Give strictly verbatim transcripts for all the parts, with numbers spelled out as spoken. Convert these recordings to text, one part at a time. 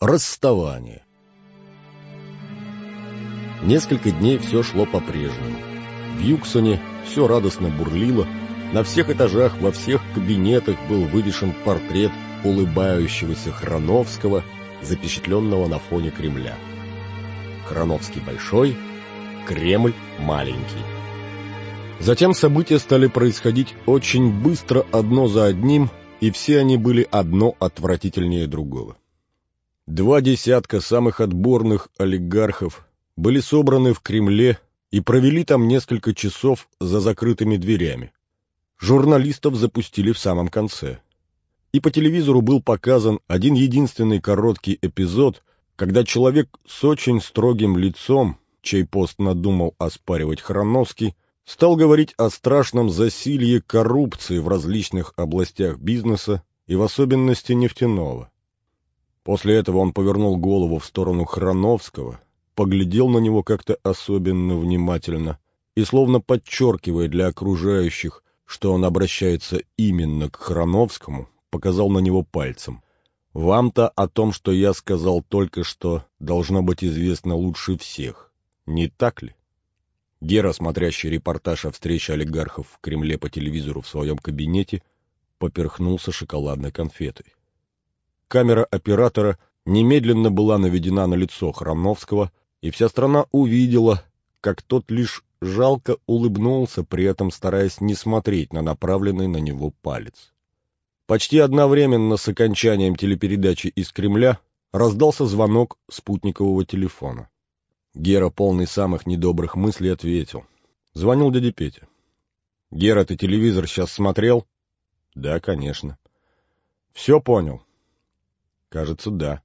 Расставание. Несколько дней все шло по-прежнему. В Юксоне все радостно бурлило. На всех этажах, во всех кабинетах был вывешен портрет улыбающегося Храновского, запечатленного на фоне Кремля. Храновский большой, Кремль маленький. Затем события стали происходить очень быстро одно за одним, и все они были одно отвратительнее другого. Два десятка самых отборных олигархов были собраны в Кремле и провели там несколько часов за закрытыми дверями. Журналистов запустили в самом конце. И по телевизору был показан один единственный короткий эпизод, когда человек с очень строгим лицом, чей пост надумал оспаривать Храновский, стал говорить о страшном засилье коррупции в различных областях бизнеса и в особенности нефтяного. После этого он повернул голову в сторону Храновского, поглядел на него как-то особенно внимательно и, словно подчеркивая для окружающих, что он обращается именно к Храновскому, показал на него пальцем. «Вам-то о том, что я сказал только что, должно быть известно лучше всех. Не так ли?» Гера, смотрящий репортаж о встрече олигархов в Кремле по телевизору в своем кабинете, поперхнулся шоколадной конфетой. Камера оператора немедленно была наведена на лицо Храновского, и вся страна увидела, как тот лишь жалко улыбнулся, при этом стараясь не смотреть на направленный на него палец. Почти одновременно с окончанием телепередачи из Кремля раздался звонок спутникового телефона. Гера, полный самых недобрых мыслей, ответил. Звонил дядя Петя. «Гера, ты телевизор сейчас смотрел?» «Да, конечно». «Все понял?» «Кажется, да».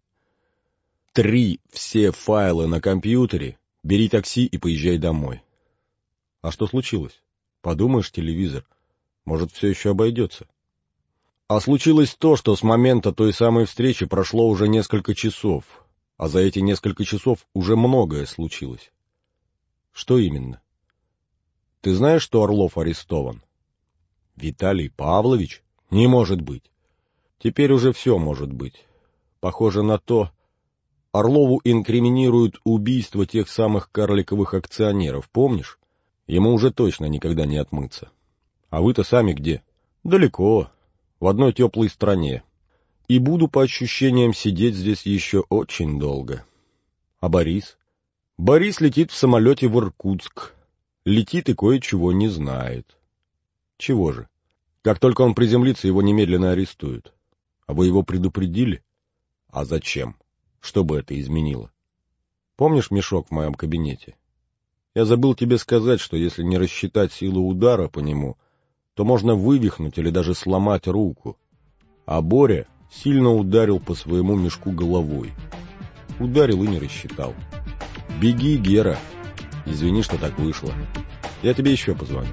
«Три все файлы на компьютере, бери такси и поезжай домой». «А что случилось? Подумаешь, телевизор. Может, все еще обойдется». «А случилось то, что с момента той самой встречи прошло уже несколько часов, а за эти несколько часов уже многое случилось». «Что именно?» «Ты знаешь, что Орлов арестован?» «Виталий Павлович? Не может быть». «Теперь уже все может быть. Похоже на то, Орлову инкриминируют убийство тех самых карликовых акционеров, помнишь? Ему уже точно никогда не отмыться. А вы-то сами где? Далеко, в одной теплой стране. И буду, по ощущениям, сидеть здесь еще очень долго. А Борис? Борис летит в самолете в Иркутск. Летит и кое-чего не знает. Чего же? Как только он приземлится, его немедленно арестуют. А вы его предупредили? А зачем? Что бы это изменило? Помнишь мешок в моем кабинете? Я забыл тебе сказать, что если не рассчитать силу удара по нему, то можно вывихнуть или даже сломать руку. А Боря сильно ударил по своему мешку головой. Ударил и не рассчитал. Беги, Гера. Извини, что так вышло. Я тебе еще позвоню.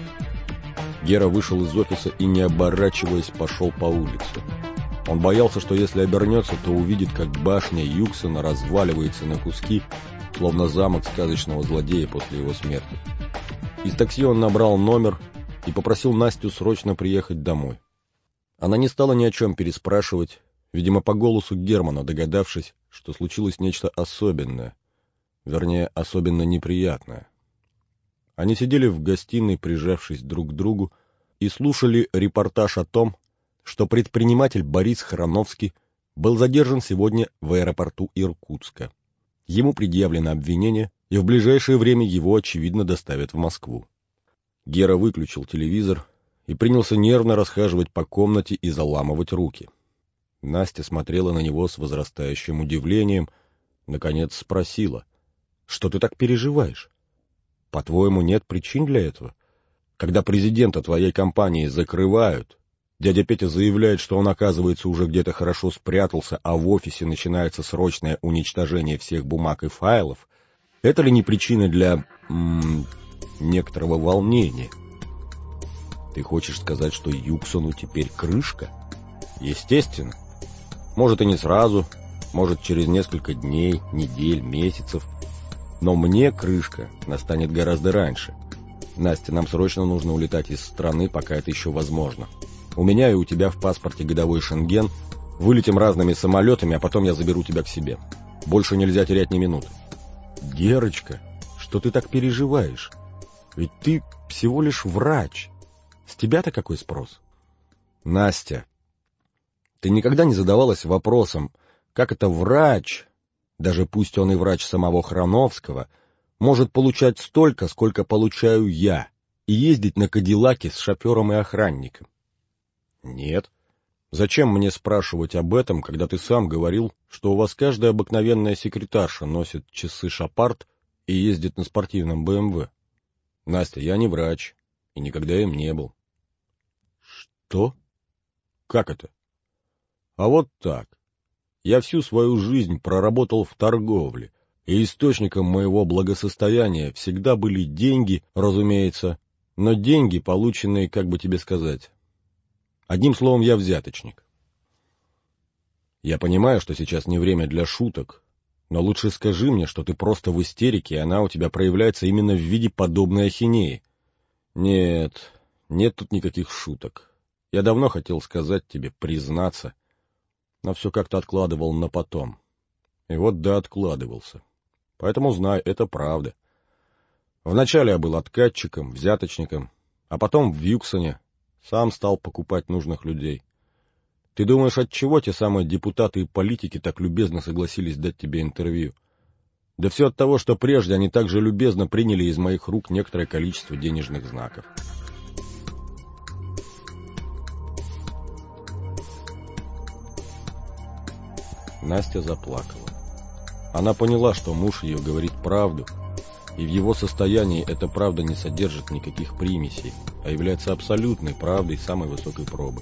Гера вышел из офиса и, не оборачиваясь, пошел по улице. Он боялся, что если обернется, то увидит, как башня Юксона разваливается на куски, словно замок сказочного злодея после его смерти. Из такси он набрал номер и попросил Настю срочно приехать домой. Она не стала ни о чем переспрашивать, видимо, по голосу Германа догадавшись, что случилось нечто особенное, вернее, особенно неприятное. Они сидели в гостиной, прижавшись друг к другу, и слушали репортаж о том, что предприниматель Борис Храновский был задержан сегодня в аэропорту Иркутска. Ему предъявлено обвинение, и в ближайшее время его, очевидно, доставят в Москву. Гера выключил телевизор и принялся нервно расхаживать по комнате и заламывать руки. Настя смотрела на него с возрастающим удивлением, наконец спросила: «Что ты так переживаешь? По-твоему, нет причин для этого? Когда президента твоей компании закрывают, дядя Петя заявляет, что он, оказывается, уже где-то хорошо спрятался, а в офисе начинается срочное уничтожение всех бумаг и файлов, это ли не причина для м- некоторого волнения? Ты хочешь сказать, что Юксону теперь крышка? Естественно. Может, и не сразу, может, через несколько дней, недель, месяцев. Но мне крышка настанет гораздо раньше. Настя, нам срочно нужно улетать из страны, пока это еще возможно. У меня и у тебя в паспорте годовой Шенген, Вылетим разными самолетами, а потом я заберу тебя к себе. Больше нельзя терять ни минуты. Герочка, что ты так переживаешь? Ведь ты всего лишь врач. С тебя-то какой спрос? Настя, ты никогда не задавалась вопросом, как это врач, даже пусть он и врач самого Храновского, может получать столько, сколько получаю я, и ездить на Кадиллаке с шофером и охранником? Нет. Зачем мне спрашивать об этом, когда ты сам говорил, что у вас каждая обыкновенная секретарша носит часы Шапарт и ездит на спортивном бэ эм вэ? Настя, я не врач, и никогда им не был. Что? Как это? А вот так. Я всю свою жизнь проработал в торговле, и источником моего благосостояния всегда были деньги, разумеется, но деньги, полученные, как бы тебе сказать... Одним словом, я взяточник. Я понимаю, что сейчас не время для шуток, но лучше скажи мне, что ты просто в истерике, и она у тебя проявляется именно в виде подобной ахинеи. Нет, нет тут никаких шуток. Я давно хотел сказать тебе, признаться, но все как-то откладывал на потом. И вот да, откладывался. Поэтому знай, это правда. Вначале я был откатчиком, взяточником, а потом в Юксоне сам стал покупать нужных людей. Ты думаешь, отчего те самые депутаты и политики так любезно согласились дать тебе интервью? Да все от того, что прежде они также любезно приняли из моих рук некоторое количество денежных знаков. Настя заплакала. Она поняла, что муж ее говорит правду, и в его состоянии эта правда не содержит никаких примесей, а является абсолютной правдой самой высокой пробы.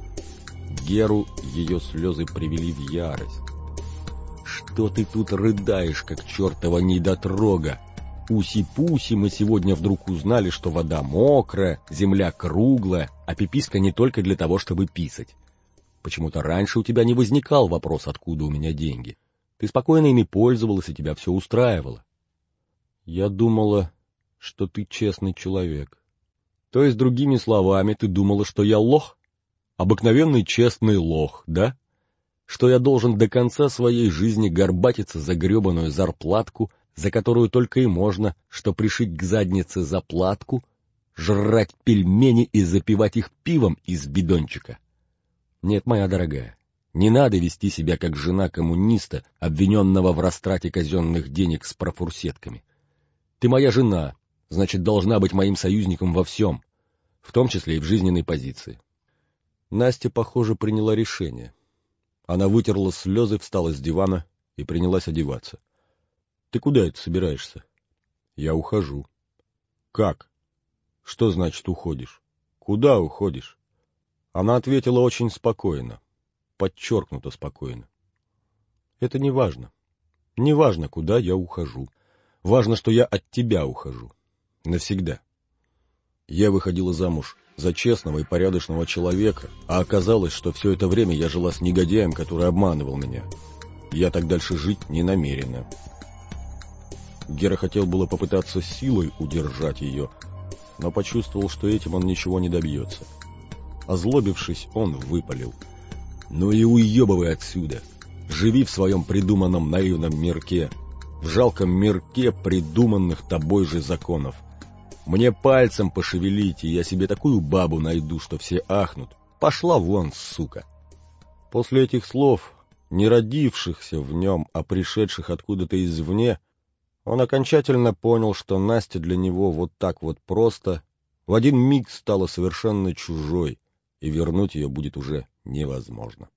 Геру ее слезы привели в ярость. «Что ты тут рыдаешь, как чертова недотрога? Уси-пуси, мы сегодня вдруг узнали, что вода мокрая, земля круглая, а пиписка не только для того, чтобы писать. Почему-то раньше у тебя не возникал вопрос, откуда у меня деньги. Ты спокойно ими пользовалась, и тебя все устраивало. Я думала, что ты честный человек. То есть, другими словами, ты думала, что я лох? Обыкновенный честный лох, да? Что я должен до конца своей жизни горбатиться за гребаную зарплатку, за которую только и можно, что пришить к заднице заплатку, жрать пельмени и запивать их пивом из бидончика? Нет, моя дорогая, не надо вести себя как жена коммуниста, обвиненного в растрате казенных денег с профурсетками. Ты моя жена, значит, должна быть моим союзником во всем, в том числе и в жизненной позиции. Настя, похоже, приняла решение. Она вытерла слезы, встала с дивана и принялась одеваться. — Ты куда это собираешься? — Я ухожу. — Как? Что значит уходишь? Куда уходишь? Она ответила очень спокойно, подчеркнуто спокойно. — Это не важно. Не важно, куда я ухожу. Важно, что я от тебя ухожу. Навсегда. Я выходила замуж за честного и порядочного человека, а оказалось, что все это время я жила с негодяем, который обманывал меня. Я так дальше жить не намерена. Гера хотел было попытаться силой удержать ее, но почувствовал, что этим он ничего не добьется. Озлобившись, он выпалил: «Ну и уебывай отсюда! Живи в своем придуманном наивном мирке, в жалком мирке придуманных тобой же законов. Мне пальцем пошевелите, и я себе такую бабу найду, что все ахнут. Пошла вон, сука!» После этих слов, не родившихся в нем, а пришедших откуда-то извне, он окончательно понял, что Настя для него вот так вот просто в один миг стала совершенно чужой, и вернуть ее будет уже невозможно.